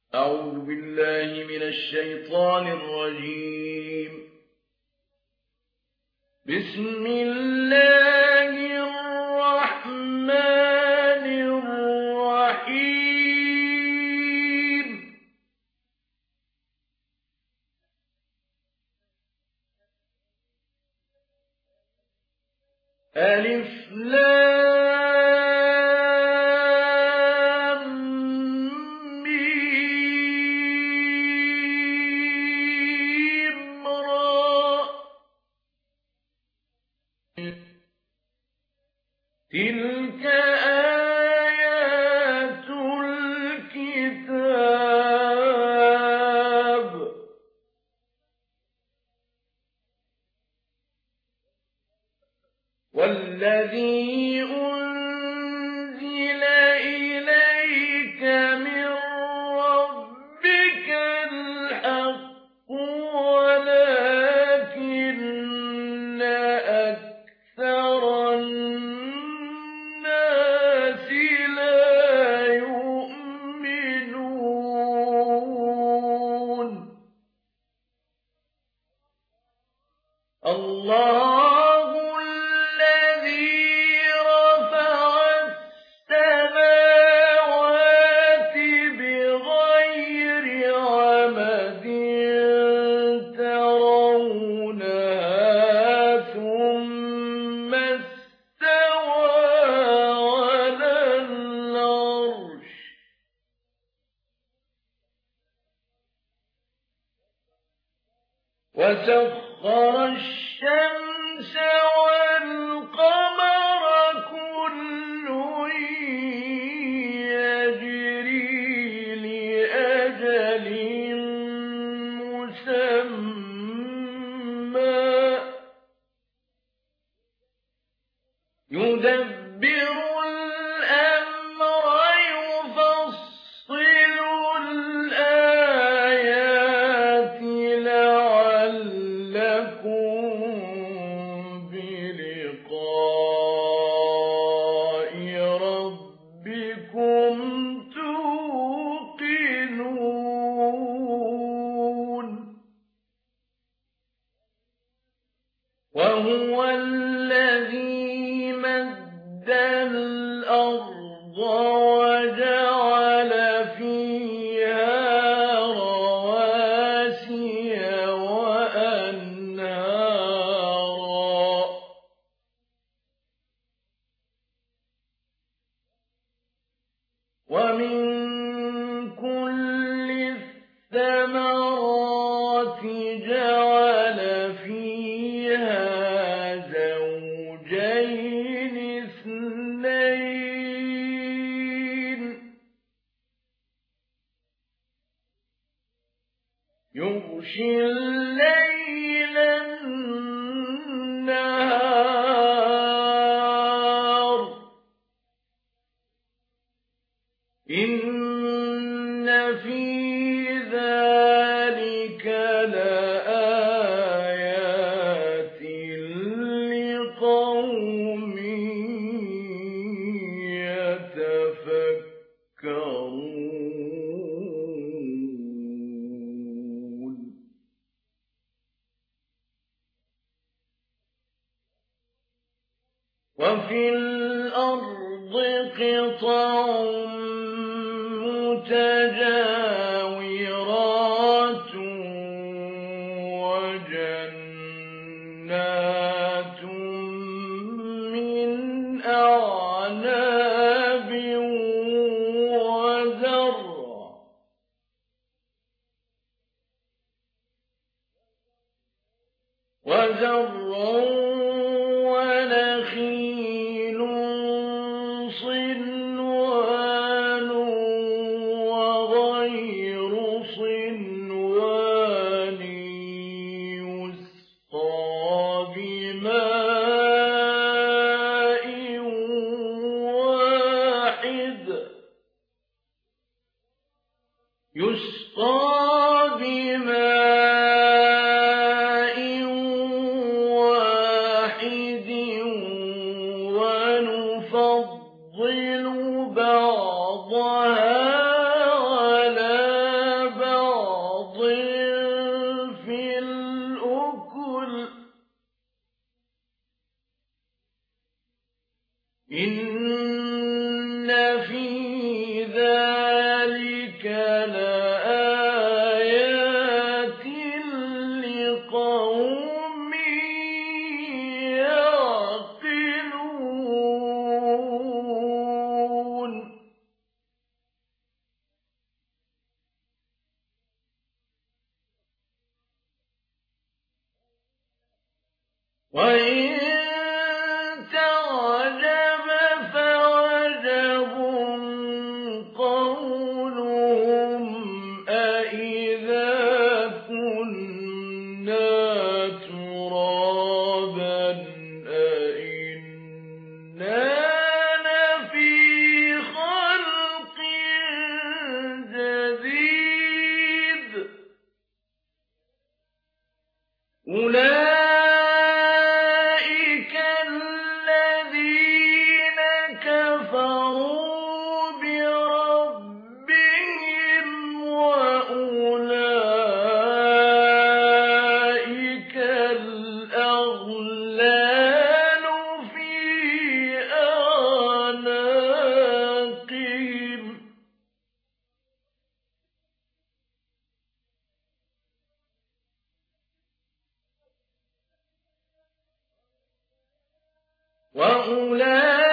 أعوذ بالله من الشيطان الرجيم. بسم الله الرحمن الرحيم. ألف لام ميم را. تلك آيات الكتاب. والذي أنزل إليك من ربك الحق ولكن أكثر الناس لا يؤمنون. الله الذي رفع السماوات بغير عمد ترونها ثم استوى على العرش. وسخر الشمس والقمر كل يجري لأجل مسمى يدبر الأمر يفصل الآيات لعلكم بلقاء ربكم توقنون. وهو الذي مد الأرض وجعل فيها رواسي وأنهارا ومن كل الثمرات جعل فيها زوجين اثنين يغشي الليل النهار إن في ذلك لآيات لقوم يتفكرون. وفي الأرض قطع متجاورات وجنات من أعناب وزرع ونخيل صنوان وغير صنوان يسقى بماء واحد ونفضل بعضها على إن في ذلك لآيات لقوم يعقلون وإن تعجب فعجب قولهم أإذا كنا ترابا أإنا لفي خلق جديد أولئك الذين كفروا بربهم وأولئك الأغلال في أعناقهم وأولئك